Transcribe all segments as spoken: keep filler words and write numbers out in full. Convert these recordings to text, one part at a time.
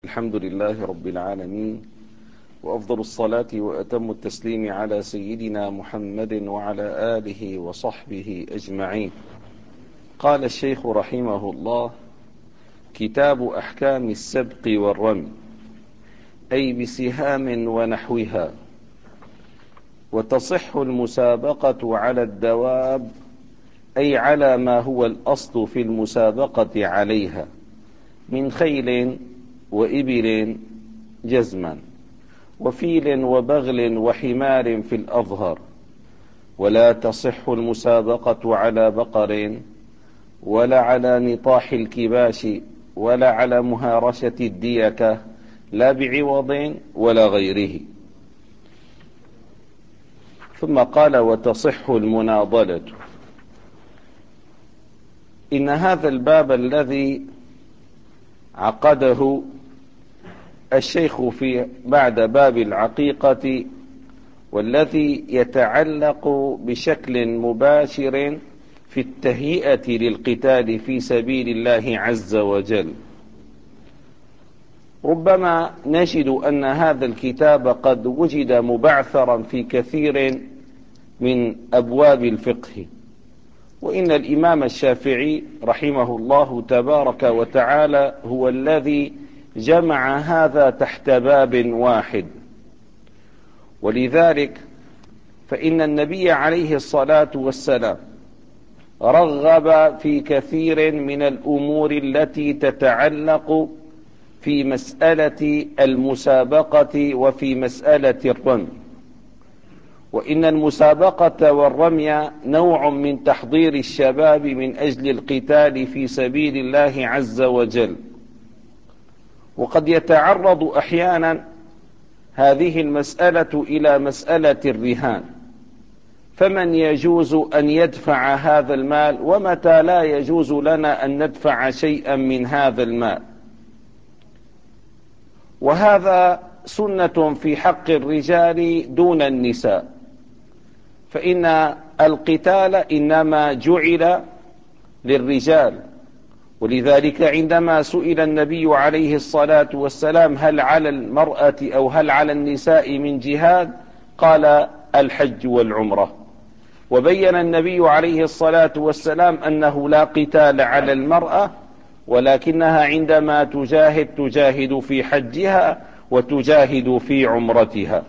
الحمد لله رب العالمين، وأفضل الصلاة وأتم التسليم على سيدنا محمد وعلى آله وصحبه أجمعين. قال الشيخ رحمه الله: كتاب أحكام السبق والرمي، أي بسهام ونحوها. وتصح المسابقة على الدواب، أي على ما هو الأصل في المسابقة عليها من خيل وإبل جزما، وفيل وبغل وحمار في الأظهر. ولا تصح المسابقة على بقر، ولا على نطاح الكباش، ولا على مهارشة الديكة، لا بعوض ولا غيره. ثم قال: وتصح المناضلة. إن هذا الباب الذي عقده الشيخ في بعد باب العقيقة، والذي يتعلق بشكل مباشر في التهيئة للقتال في سبيل الله عز وجل، ربما نجد أن هذا الكتاب قد وجد مبعثرا في كثير من أبواب الفقه. وإن الإمام الشافعي رحمه الله تبارك وتعالى هو الذي جمع هذا تحت باب واحد. ولذلك فإن النبي عليه الصلاة والسلام رغب في كثير من الأمور التي تتعلق في مسألة المسابقة وفي مسألة الرمي. وإن المسابقة والرمي نوع من تحضير الشباب من أجل القتال في سبيل الله عز وجل. وقد يتعرض أحيانا هذه المسألة إلى مسألة الرهان، فمن يجوز أن يدفع هذا المال، ومتى لا يجوز لنا أن ندفع شيئا من هذا المال. وهذا سنة في حق الرجال دون النساء، فإن القتال إنما جعل للرجال. ولذلك عندما سئل النبي عليه الصلاة والسلام: هل على المرأة أو هل على النساء من جهاد؟ قال: الحج والعمرة. وبين النبي عليه الصلاة والسلام أنه لا قتال على المرأة، ولكنها عندما تجاهد تجاهد في حجها وتجاهد في عمرتها.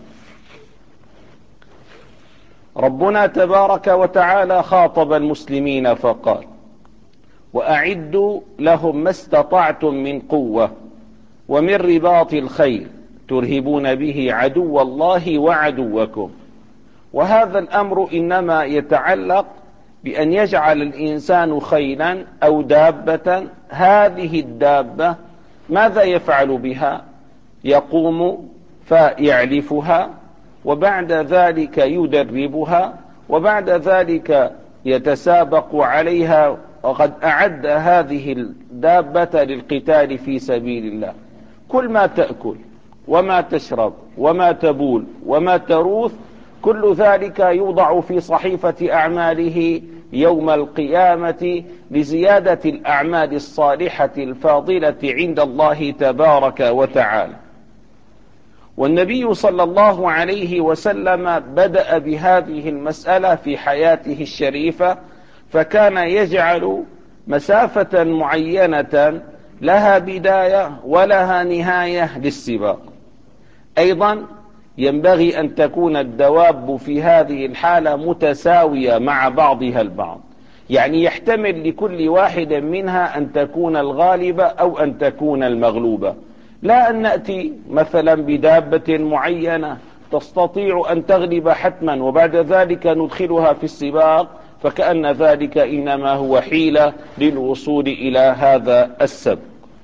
ربنا تبارك وتعالى خاطب المسلمين فقال: وأعدوا لهم ما استطعتم من قوة ومن رباط الخيل ترهبون به عدو الله وعدوكم. وهذا الأمر إنما يتعلق بأن يجعل الإنسان خيلا أو دابة. هذه الدابة ماذا يفعل بها؟ يقوم فيعلفها، وبعد ذلك يدربها، وبعد ذلك يتسابق عليها. وقد أعد هذه الدابة للقتال في سبيل الله. كل ما تأكل وما تشرب وما تبول وما تروث، كل ذلك يوضع في صحيفة أعماله يوم القيامة لزيادة الأعمال الصالحة الفاضلة عند الله تبارك وتعالى. والنبي صلى الله عليه وسلم بدأ بهذه المسألة في حياته الشريفة، فكان يجعل مسافة معينة لها بداية ولها نهاية للسباق. أيضا ينبغي أن تكون الدواب في هذه الحالة متساوية مع بعضها البعض، يعني يحتمل لكل واحد منها أن تكون الغالبة أو أن تكون المغلوبة. لا أن نأتي مثلا بدابة معينة تستطيع أن تغلب حتما وبعد ذلك ندخلها في السباق، فكأن ذلك إنما هو حيلة للوصول إلى هذا السبق.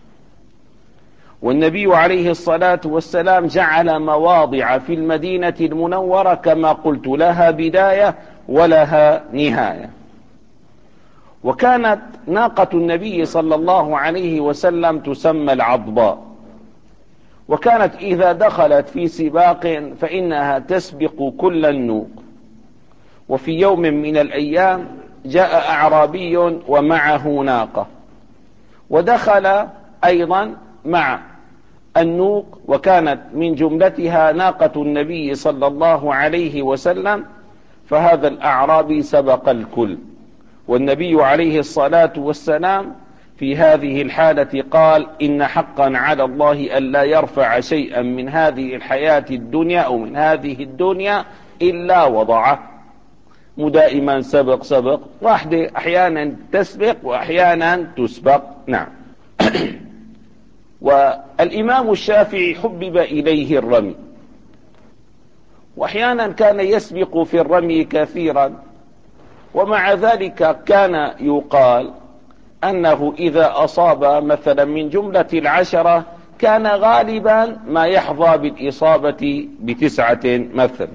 والنبي عليه الصلاة والسلام جعل مواضع في المدينة المنورة كما قلت لها بداية ولها نهاية. وكانت ناقة النبي صلى الله عليه وسلم تسمى العضباء، وكانت إذا دخلت في سباق فإنها تسبق كل النوق. وفي يوم من الأيام جاء أعرابي ومعه ناقة، ودخل أيضا مع النوق، وكانت من جملتها ناقة النبي صلى الله عليه وسلم، فهذا الأعرابي سبق الكل، والنبي عليه الصلاة والسلام في هذه الحالة قال: إن حقا على الله ألا يرفع شيئا من هذه الحياة الدنيا أو من هذه الدنيا إلا وضعه. ودائما سبق سبق، واحدة أحيانا تسبق وأحيانا تسبق. نعم. والإمام الشافعي حبب إليه الرمي، وأحيانا كان يسبق في الرمي كثيرا، ومع ذلك كان يقال أنه إذا أصاب مثلا من جملة العشرة كان غالبا ما يحظى بالإصابة بتسعة مثلا.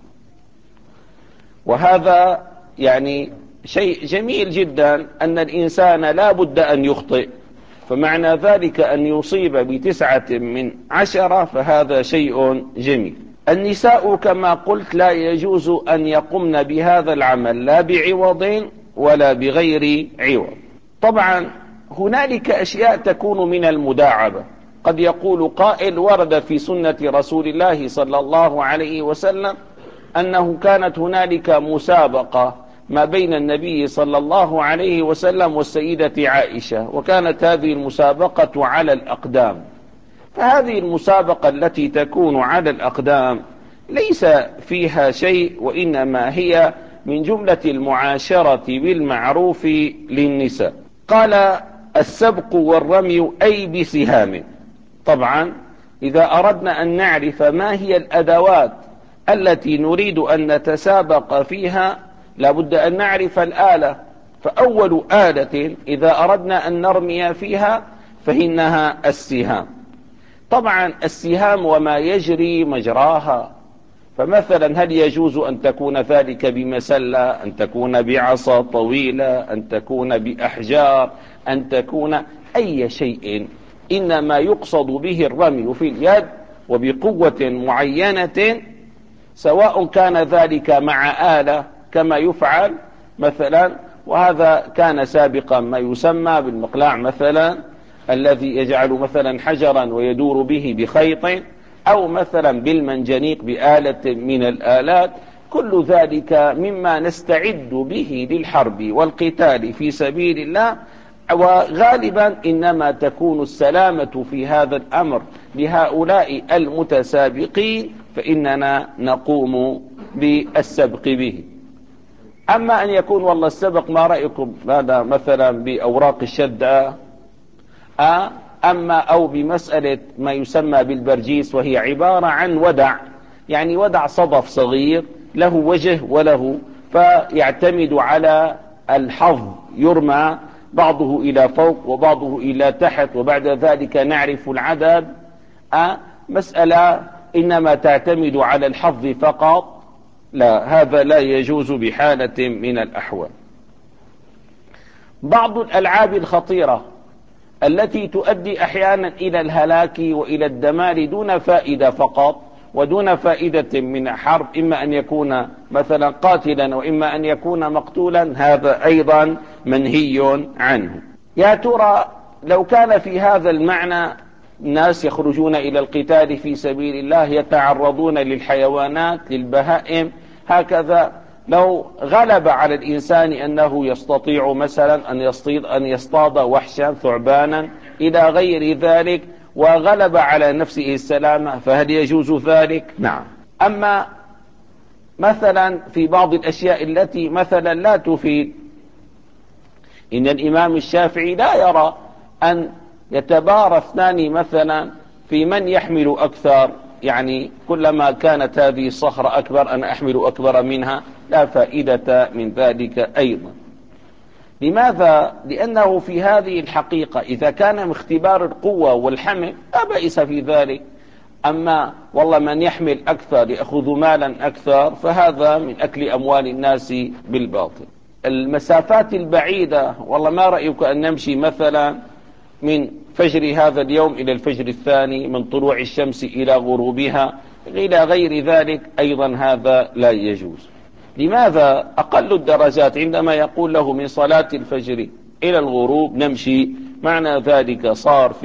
وهذا يعني شيء جميل جدا، أن الإنسان لا بد أن يخطئ، فمعنى ذلك أن يصيب بتسعة من عشرة فهذا شيء جميل. النساء كما قلت لا يجوز أن يقمن بهذا العمل لا بعوض ولا بغير عوض. طبعا هنالك أشياء تكون من المداعبة. قد يقول قائل: ورد في سنة رسول الله صلى الله عليه وسلم أنه كانت هنالك مسابقة ما بين النبي صلى الله عليه وسلم والسيدة عائشة، وكانت هذه المسابقة على الأقدام. فهذه المسابقة التي تكون على الأقدام ليس فيها شيء، وإنما هي من جملة المعاشرة بالمعروف للنساء. قال: السبق والرمي أي بسهام. طبعا إذا أردنا أن نعرف ما هي الأدوات التي نريد أن نتسابق فيها لابد أن نعرف الآلة. فأول آلة إذا أردنا أن نرمي فيها فإنها السهام. طبعا السهام وما يجري مجراها، فمثلا هل يجوز أن تكون ذلك بمسلة، أن تكون بعصا طويلة، أن تكون بأحجار، أن تكون أي شيء، إنما يقصد به الرمي في اليد وبقوة معينة، سواء كان ذلك مع آلة كما يفعل مثلا، وهذا كان سابقا ما يسمى بالمقلاع مثلا، الذي يجعل مثلا حجرا ويدور به بخيط، أو مثلا بالمنجنيق بآلة من الآلات. كل ذلك مما نستعد به للحرب والقتال في سبيل الله، وغالبا إنما تكون السلامة في هذا الأمر لهؤلاء المتسابقين، فإننا نقوم بالسبق به. أما أن يكون والله السبق ما رأيكم هذا مثلا بأوراق الشدة، أما أو بمسألة ما يسمى بالبرجيس، وهي عبارة عن ودع، يعني ودع صدف صغير له وجه وله، فيعتمد على الحظ، يرمى بعضه إلى فوق وبعضه إلى تحت، وبعد ذلك نعرف العدد. مسألة إنما تعتمد على الحظ فقط، لا، هذا لا يجوز بحالة من الأحوال. بعض الألعاب الخطيرة التي تؤدي أحيانا إلى الهلاك وإلى الدمار دون فائدة فقط ودون فائدة من حرب، إما أن يكون مثلا قاتلا وإما أن يكون مقتولا، هذا أيضا منهي عنه. يا ترى لو كان في هذا المعنى ناس يخرجون إلى القتال في سبيل الله، يتعرضون للحيوانات للبهائم هكذا، لو غلب على الإنسان أنه يستطيع مثلا أن يصطاد أن يصطاد وحشا ثعبانا إلى غير ذلك، وغلب على نفسه السلامة، فهل يجوز ذلك؟ نعم. أما مثلا في بعض الأشياء التي مثلا لا تفيد، إن الإمام الشافعي لا يرى أن يتبارى اثنان مثلا في من يحمل أكثر، يعني كلما كانت هذه الصخرة أكبر أنا أحمل أكبر منها، لا فائدة من ذلك أيضا. لماذا؟ لأنه في هذه الحقيقة إذا كان اختبار القوة والحمل لا بئس في ذلك. أما والله من يحمل أكثر يأخذ مالا أكثر، فهذا من أكل أموال الناس بالباطل. المسافات البعيدة، والله ما رأيك أن نمشي مثلا من فجر هذا اليوم إلى الفجر الثاني، من طلوع الشمس إلى غروبها إلى غير ذلك، أيضا هذا لا يجوز. لماذا؟ أقل الدرجات عندما يقول له من صلاة الفجر إلى الغروب نمشي، معنى ذلك صار في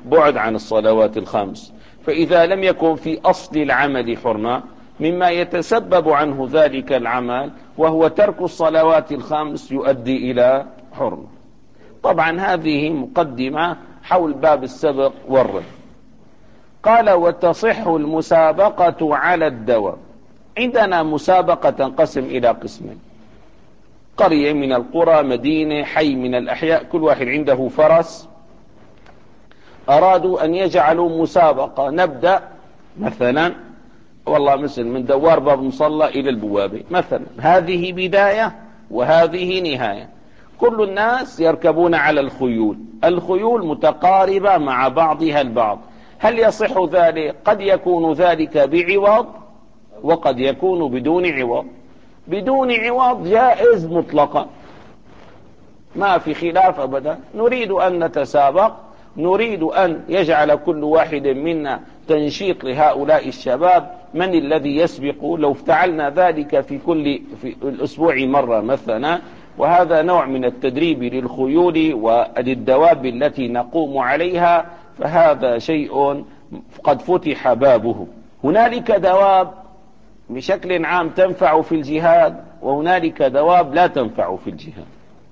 بعد عن الصلوات الخمس. فإذا لم يكن في أصل العمل حرمة، مما يتسبب عنه ذلك العمل وهو ترك الصلوات الخمس يؤدي إلى حرمة. طبعا هذه مقدمة حول باب السبق والرد. قال وتصح المسابقة على الدواب. عندنا مسابقة تنقسم إلى قسمين: قرية من القرى، مدينة، حي من الأحياء، كل واحد عنده فرس، أرادوا أن يجعلوا مسابقة. نبدأ مثلا والله مثل من دوار باب مصلى إلى البوابة مثلا، هذه بداية وهذه نهاية. كل الناس يركبون على الخيول، الخيول متقاربة مع بعضها البعض. هل يصح ذلك؟ قد يكون ذلك بعوض وقد يكون بدون عوض. بدون عوض جائز مطلقا، ما في خلاف أبدا. نريد أن نتسابق، نريد أن يجعل كل واحد منا تنشيط لهؤلاء الشباب، من الذي يسبق؟ لو فعلنا ذلك في كل في الأسبوع مرة مثلا، وهذا نوع من التدريب للخيول وللدواب التي نقوم عليها، فهذا شيء قد فتح بابه. هنالك دواب بشكل عام تنفع في الجهاد، وهنالك دواب لا تنفع في الجهاد.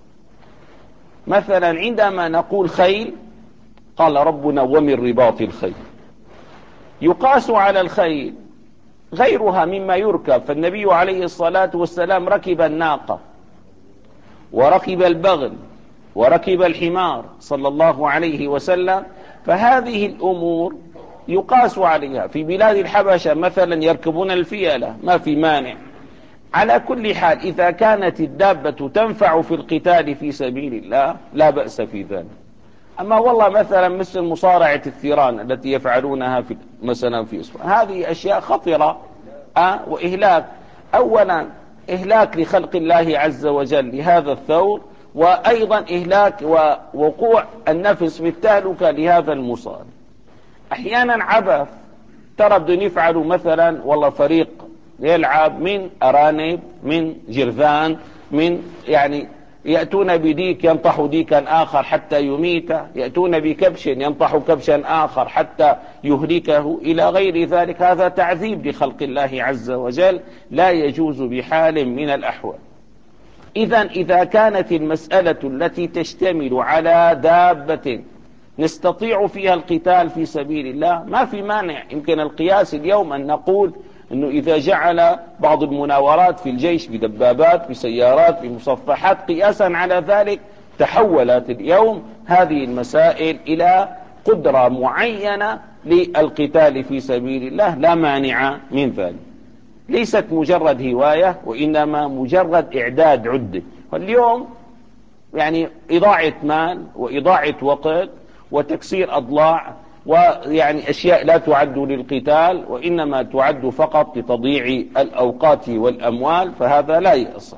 مثلا عندما نقول خيل، قال ربنا ومن رباط الخيل، يقاس على الخيل غيرها مما يركب. فالنبي عليه الصلاة والسلام ركب الناقة وركب البغل وركب الحمار صلى الله عليه وسلم، فهذه الأمور يقاس عليها. في بلاد الحبشة مثلا يركبون الفيلة، ما في مانع. على كل حال إذا كانت الدابة تنفع في القتال في سبيل الله لا بأس في ذلك. أما والله مثلا مثل مصارعة الثيران التي يفعلونها في مثلا في إسبانيا، هذه أشياء خطرة أه وإهلاك. أولا إهلاك لخلق الله عز وجل لهذا الثور، وأيضا إهلاك ووقوع النفس بالتهلكة لهذا المصارع. أحيانا عبث، ترى بدهم يفعلوا مثلا والله فريق يلعب من أرانب، من جرذان، من يعني يأتون بديك ينطح ديكا آخر حتى يميته، يأتون بكبش ينطح كبشا آخر حتى يهلكه إلى غير ذلك. هذا تعذيب لخلق الله عز وجل، لا يجوز بحال من الأحوال. إذن إذا كانت المسألة التي تشتمل على دابة نستطيع فيها القتال في سبيل الله ما في مانع. يمكن القياس اليوم أن نقول أنه إذا جعل بعض المناورات في الجيش بدبابات بسيارات بمصفحات، قياسا على ذلك تحولت اليوم هذه المسائل إلى قدرة معينة للقتال في سبيل الله، لا مانع من ذلك. ليست مجرد هواية، وإنما مجرد إعداد عدة. واليوم يعني إضاعة مال وإضاعة وقت وتكسير أضلاع، ويعني أشياء لا تعد للقتال وإنما تعد فقط لتضييع الأوقات والأموال، فهذا لا يصح.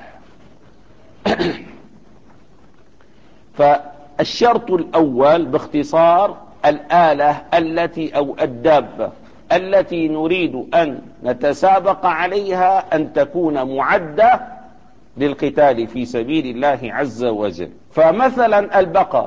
فالشرط الأول باختصار الآلة التي أو الدابة التي نريد أن نتسابق عليها أن تكون معدة للقتال في سبيل الله عز وجل. فمثلا البقر،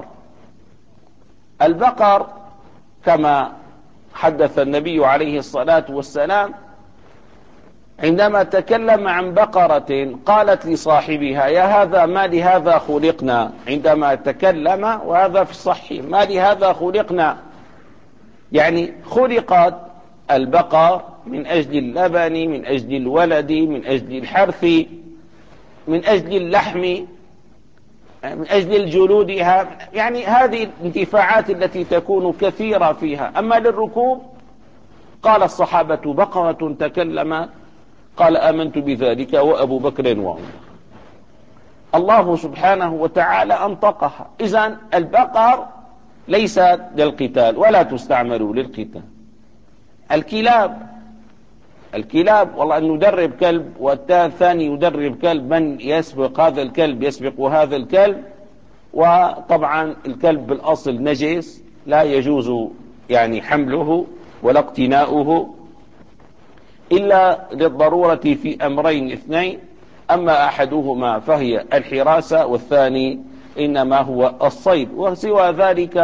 البقر كما حدث النبي عليه الصلاة والسلام عندما تكلم عن بقرة قالت لصاحبها يا هذا ما لهذا خلقنا، عندما تكلم وهذا في الصحيح ما لهذا خلقنا، يعني خلقت البقر من أجل اللبن، من أجل الولد، من أجل الحرث، من أجل اللحم، من أجل الجلودها، يعني هذه الانتفاعات التي تكون كثيرة فيها. أما للركوب قال الصحابة بقرة تكلم، قال آمنت بذلك وأبو بكر وعمر. الله سبحانه وتعالى أنطقها. إذن البقر ليست للقتال ولا تستعمل للقتال. الكلاب، الكلاب والله أن ندرب كلب والثاني يدرب كلب، من يسبق هذا الكلب يسبق هذا الكلب، وطبعا الكلب بالأصل نجس لا يجوز يعني حمله ولا اقتناؤه إلا للضرورة في أمرين اثنين، أما أحدهما فهي الحراسة والثاني إنما هو الصيد، وسوى ذلك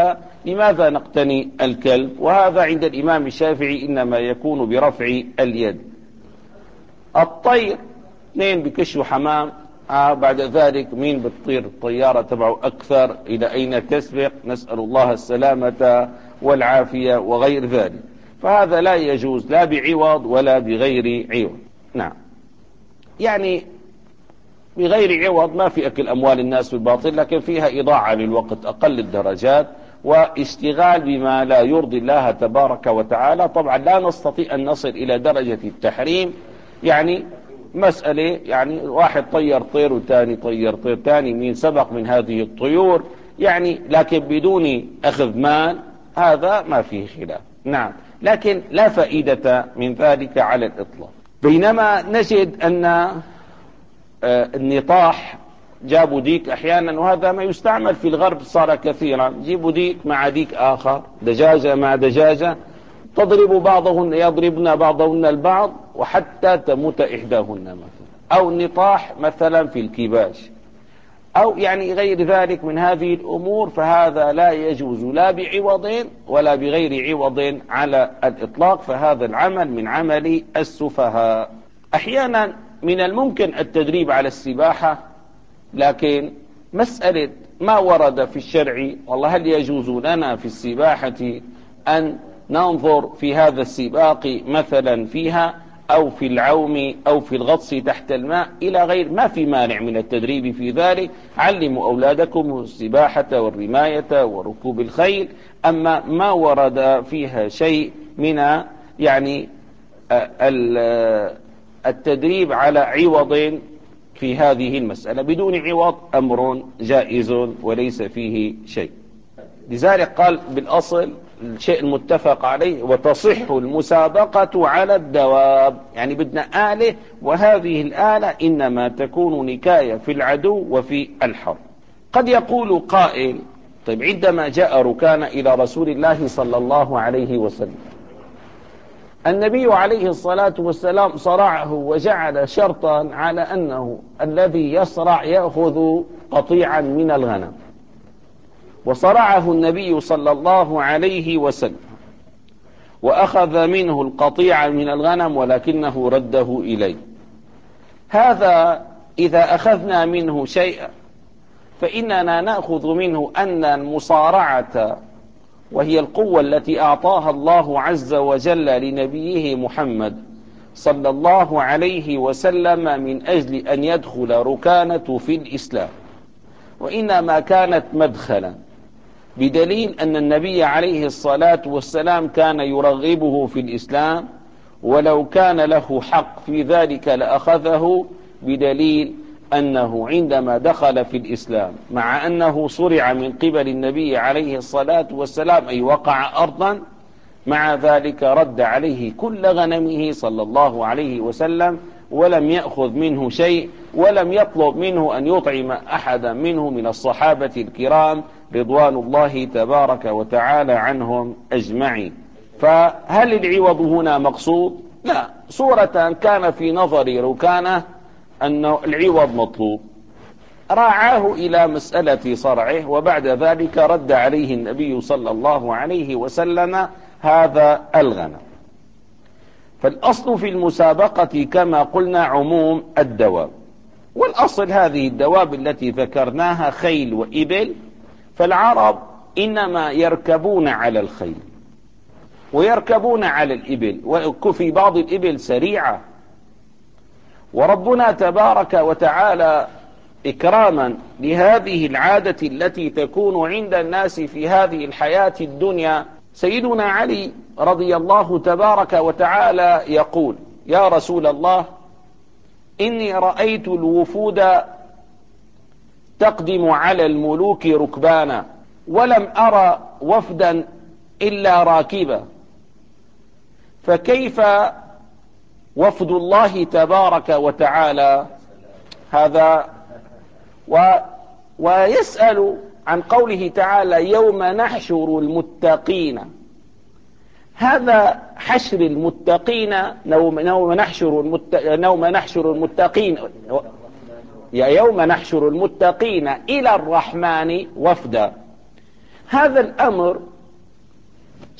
لماذا نقتني الكلب؟ وهذا عند الإمام الشافعي إنما يكون برفع اليد. الطير اثنين بكشوا حمام، آه بعد ذلك مين بتطير الطيارة تبعه أكثر، إلى أين تسبق، نسأل الله السلامة والعافية وغير ذلك. فهذا لا يجوز لا بعوض ولا بغير عوض. نعم، يعني بغير عوض ما في أكل أموال الناس بالباطل، لكن فيها إضاعة للوقت أقل الدرجات واشتغال بما لا يرضي الله تبارك وتعالى. طبعا لا نستطيع أن نصل إلى درجة التحريم، يعني مسألة يعني واحد طير طير وثاني طير طير ثاني، مين سبق من هذه الطيور يعني، لكن بدون أخذ مال هذا ما فيه خلاف. نعم، لكن لا فائدة من ذلك على الإطلاق. بينما نجد أن النطاح جابوا ديك أحيانا، وهذا ما يستعمل في الغرب صار كثيرا، جيبوا ديك مع ديك آخر، دجاجة مع دجاجة، تضرب بعضهن يضربن بعضهن البعض وحتى تموت إحداهن مثلا، أو النطاح مثلا في الكباش، أو يعني غير ذلك من هذه الأمور، فهذا لا يجوز لا بعوض ولا بغير عوض على الإطلاق، فهذا العمل من عمل السفهاء. أحيانا من الممكن التدريب على السباحة، لكن مسألة ما ورد في الشرع، والله هل يجوز لنا في السباحة أن ننظر في هذا السباق مثلا فيها، أو في العوم أو في الغطس تحت الماء إلى غير، ما في مانع من التدريب في ذلك. علموا أولادكم السباحة والرماية وركوب الخيل، أما ما ورد فيها شيء من يعني التدريب على عوض في هذه المسألة، بدون عوض أمر جائز وليس فيه شيء. لذلك قال بالأصل الشيء المتفق عليه وتصح المسابقة على الدواب، يعني بدنا آلة، وهذه الآلة إنما تكون نكاية في العدو وفي الحرب. قد يقول قائل طيب عندما جاء ركان إلى رسول الله صلى الله عليه وسلم، النبي عليه الصلاة والسلام صرعه وجعل شرطا على أنه الذي يصرع يأخذ قطيعا من الغنم، وصرعه النبي صلى الله عليه وسلم وأخذ منه القطيع من الغنم ولكنه رده إليه. هذا إذا أخذنا منه شيئا فإننا نأخذ منه أن المصارعة، وهي القوة التي أعطاها الله عز وجل لنبيه محمد صلى الله عليه وسلم من أجل أن يدخل ركانة في الإسلام، وإنما كانت مدخلا، بدليل أن النبي عليه الصلاة والسلام كان يرغبه في الإسلام، ولو كان له حق في ذلك لأخذه، بدليل أنه عندما دخل في الإسلام مع أنه صرع من قبل النبي عليه الصلاة والسلام أي وقع أرضا، مع ذلك رد عليه كل غنمه صلى الله عليه وسلم، ولم يأخذ منه شيء، ولم يطلب منه أن يطعم أحدا منه من الصحابة الكرام رضوان الله تبارك وتعالى عنهم أجمعين. فهل العوض هنا مقصود؟ لا، صورة كان في نظر ركانه أن العوض مطلوب، راعاه إلى مسألة صرعه، وبعد ذلك رد عليه النبي صلى الله عليه وسلم هذا الغنم. فالأصل في المسابقة كما قلنا عموم الدواب، والأصل هذه الدواب التي ذكرناها خيل وإبل، فالعرب إنما يركبون على الخيل ويركبون على الإبل، وفي بعض الإبل سريعة، وربنا تبارك وتعالى إكراما لهذه العادة التي تكون عند الناس في هذه الحياة الدنيا، سيدنا علي رضي الله تبارك وتعالى يقول: يا رسول الله، إني رأيت الوفود تقدم على الملوك ركبانا، ولم أرى وفدا إلا راكبا، فكيف وفد الله تبارك وتعالى هذا؟ و ويسأل عن قوله تعالى: يوم نحشر المتقين. هذا حشر المتقين، يوم نحشر المت... يوم نحشر المتقين يوم نحشر المتقين إلى الرحمن وفدا. هذا الأمر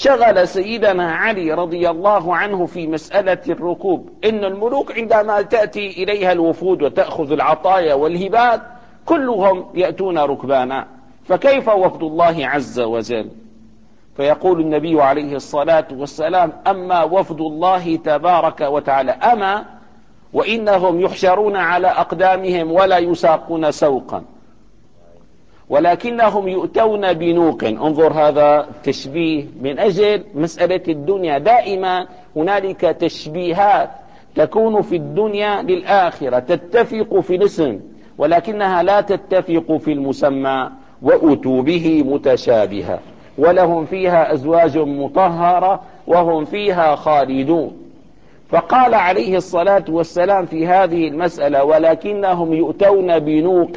شغل سيدنا علي رضي الله عنه في مسألة الركوب، إن الملوك عندما تأتي إليها الوفود وتأخذ العطايا والهبات كلهم يأتون ركبانا، فكيف وفد الله عز وجل؟ فيقول النبي عليه الصلاة والسلام: أما وفد الله تبارك وتعالى أما وإنهم يحشرون على أقدامهم ولا يساقون سوقا، ولكنهم يؤتون بنوق. انظر هذا تشبيه من أجل مسألة الدنيا. دائما هنالك تشبيهات تكون في الدنيا للآخرة، تتفق في الاسم ولكنها لا تتفق في المسمى. وأتوا به متشابها ولهم فيها أزواج مطهرة وهم فيها خالدون. فقال عليه الصلاة والسلام في هذه المسألة: ولكنهم يؤتون بنوق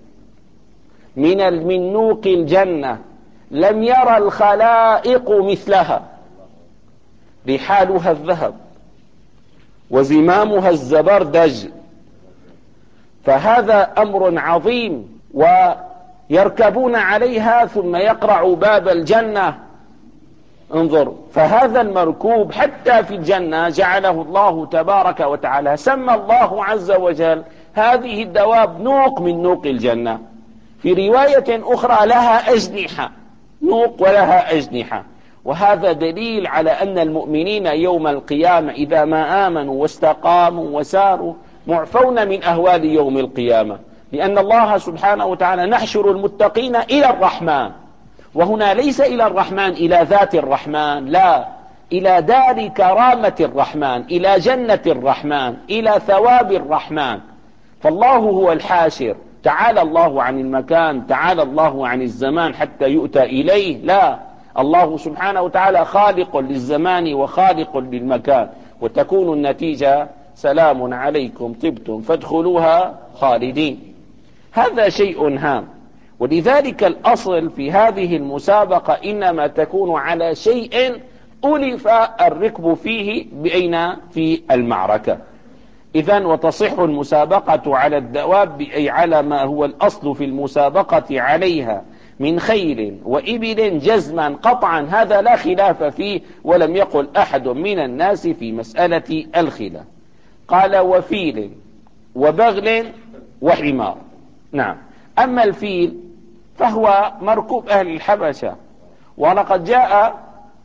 من من نوق الجنة لم يرى الخلائق مثلها، رحالها الذهب وزمامها الزبردج. فهذا أمر عظيم، ويركبون عليها ثم يقرع باب الجنة. انظر، فهذا المركوب حتى في الجنة جعله الله تبارك وتعالى، سمى الله عز وجل هذه الدواب نوق من نوق الجنة. في رواية أخرى لها أجنحة، نوق ولها أجنحة. وهذا دليل على أن المؤمنين يوم القيامة إذا ما آمنوا واستقاموا وساروا معفون من أهوال يوم القيامة، لأن الله سبحانه وتعالى: نحشر المتقين إلى الرحمن. وهنا ليس إلى الرحمن إلى ذات الرحمن، لا، إلى دار كرامة الرحمن، إلى جنة الرحمن، إلى ثواب الرحمن. فالله هو الحاشر، تعالى الله عن المكان، تعالى الله عن الزمان حتى يؤتى إليه، لا، الله سبحانه وتعالى خالق للزمان وخالق للمكان. وتكون النتيجة: سلام عليكم طبتم فادخلوها خالدين. هذا شيء هام. ولذلك الأصل في هذه المسابقة إنما تكون على شيء ألف الركب فيه بين في المعركة. إذن وتصح المسابقة على الدواب، أي على ما هو الأصل في المسابقة عليها من خيل وإبل جزما قطعا، هذا لا خلاف فيه، ولم يقل أحد من الناس في مسألة الخلاف. قال: وفيل وبغل وحمار. نعم. أما الفيل فهو مركوب أهل الحبشة، ولقد جاء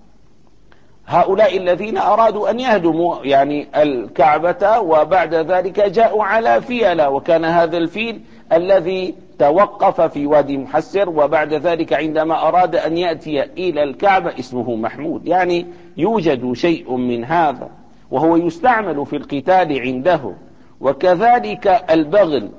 هؤلاء الذين أرادوا أن يهدموا يعني الكعبة، وبعد ذلك جاءوا على فيلة، وكان هذا الفيل الذي توقف في وادي محسر، وبعد ذلك عندما أراد أن يأتي إلى الكعبة اسمه محمود. يعني يوجد شيء من هذا، وهو يستعمل في القتال عنده. وكذلك البغل،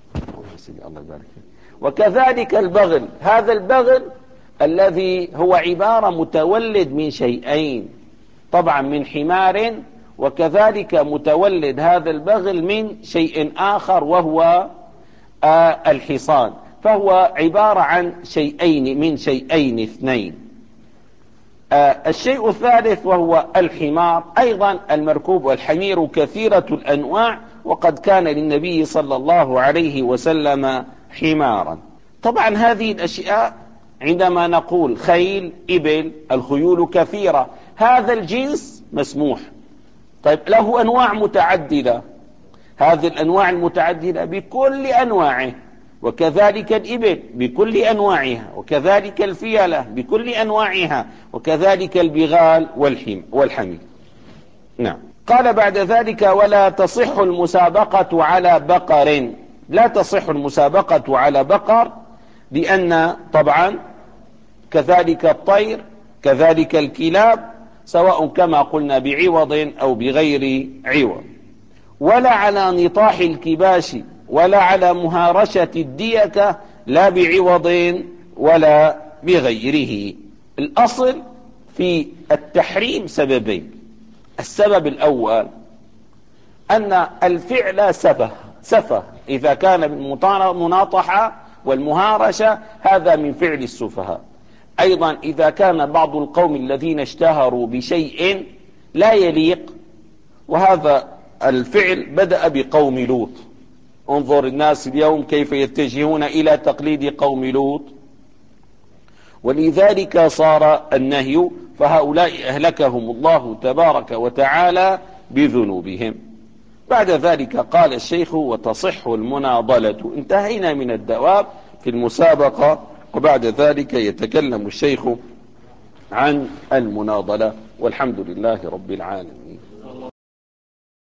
وكذلك البغل، هذا البغل الذي هو عبارة متولد من شيئين، طبعا من حمار، وكذلك متولد هذا البغل من شيء آخر وهو آه الحصان. فهو عبارة عن شيئين من شيئين اثنين. آه الشيء الثالث وهو الحمار، أيضا المركوب. والحمير كثيرة الأنواع، وقد كان للنبي صلى الله عليه وسلم حمارا. طبعا هذه الأشياء عندما نقول خيل، إبل، الخيول كثيرة، هذا الجنس مسموح. طيب له أنواع متعددة، هذه الأنواع المتعددة بكل أنواعه، وكذلك الإبل بكل أنواعها، وكذلك الفيلة بكل أنواعها، وكذلك البغال والحمير. نعم. قال بعد ذلك: ولا تصح المسابقة على بقر. لا تصح المسابقة على بقر، لأن طبعا كذلك الطير، كذلك الكلاب، سواء كما قلنا بعوض أو بغير عوض. ولا على نطاح الكباش، ولا على مهارشة الديكة، لا بعوض ولا بغيره. الأصل في التحريم سببين. السبب الأول أن الفعل سفه سفه إذا كان بالمناطحة والمهارشة، هذا من فعل السفهاء. أيضا إذا كان بعض القوم الذين اشتهروا بشيء لا يليق، وهذا الفعل بدأ بقوم لوط. انظر الناس اليوم كيف يتجهون إلى تقليد قوم لوط، ولذلك صار النهي فهؤلاء أهلكهم الله تبارك وتعالى بذنوبهم. بعد ذلك قال الشيخ: وتصح المناضلة. انتهينا من الدواب في المسابقة، وبعد ذلك يتكلم الشيخ عن المناضلة، والحمد لله رب العالمين.